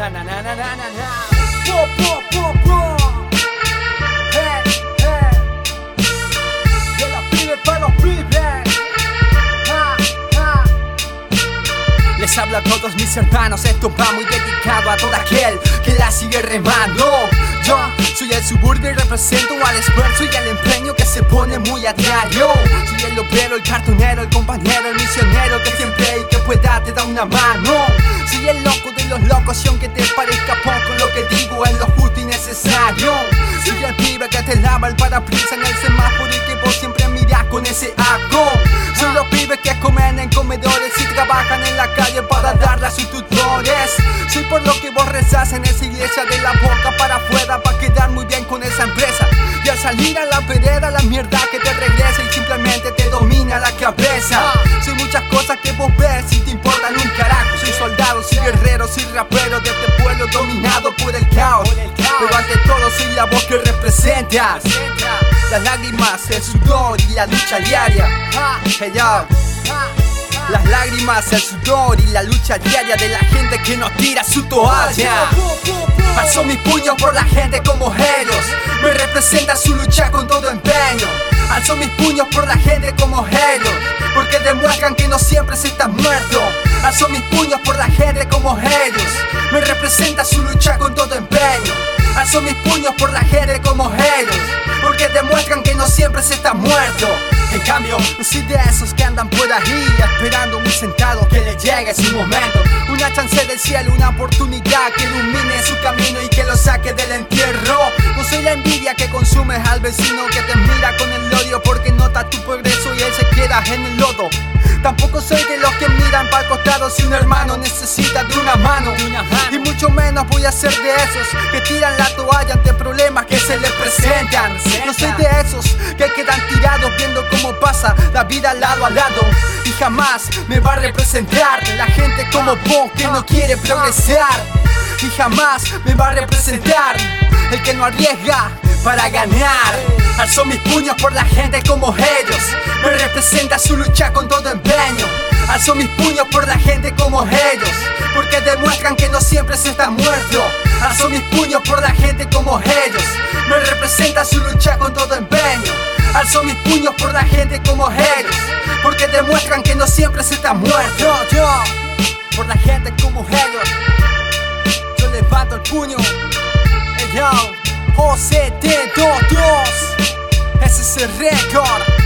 Na na na na na na na. Po po po po. De la pibe para los pibes. Les hablo a todos mis hermanos, esto va muy dedicado a todo aquel que la sigue remando. Yo soy el suburbio y represento al esfuerzo y al empeño que se pone muy a diario. Soy el obrero, el cartonero, el compañero, el misionero que siempre y que pueda te da una mano. Soy el loco de los locos y aunque te parezca poco lo que digo es lo justo y necesario. Soy el pibe que te lava el parabrisas en el semáforo y que vos siempre mirás con ese asco. Soy los pibes que comen en comedores y trabajan en la calle para darle a sus tutores. Soy por lo que vos rezás en esa iglesia de la boca para afuera para quedar muy bien con esa empresa. Y al salir a la vereda la mierda que te regresa y simplemente te domina la cabeza. Soy muchas cosas que vos ves y te importan un carajo. Soy soldado, soy guerrero, soy rapero de este pueblo dominado por el caos. Pero ante todo soy la voz que representa las lágrimas, el sudor y la lucha diaria. Hey yo. Las lágrimas, el sudor y la lucha diaria de la gente que no tira su toalla. Alzo mis puños por la gente como ellos, me representa su lucha con todo empeño. Alzo mis puños por la gente como ellos, porque demuestran que no siempre se está muerto. Alzo mis puños por la gente como ellos, me representa su lucha con todo empeño. Alzo mis puños por la gente como ellos, porque demuestran que no siempre se está muerto. En cambio, no soy de esos que andan por ahí esperando muy sentado que le llegue su momento. Una chance del cielo, una oportunidad que ilumine su camino y que lo saque del entierro. No soy la envidia que consumes al vecino que te mira con el odio porque nota tu progreso y él se queda en el lodo. Tampoco soy de los que miran para el costado si un hermano necesita de una mano. Y mucho menos voy a ser de esos que tiran la toalla ante problemas que se les presentan. No soy de esos que quedan tirados viendo cómo pasa la vida lado a lado. Y jamás me va a representar la gente como vos que no quiere progresar. Y jamás me va a representar el que no arriesga para ganar. Alzo mis puños por la gente como ellos, me representa su lucha con todo empeño. Alzo mis puños por la gente como ellos, porque demuestran que no siempre se está muerto. Alzo mis puños por la gente como ellos, me representa su lucha con todo empeño. Alzo mis puños por la gente como ellos, porque demuestran que no siempre se está muerto. Yo, por la gente como ellos, yo levanto el puño. Hey yo, OCT22, ese es el récord.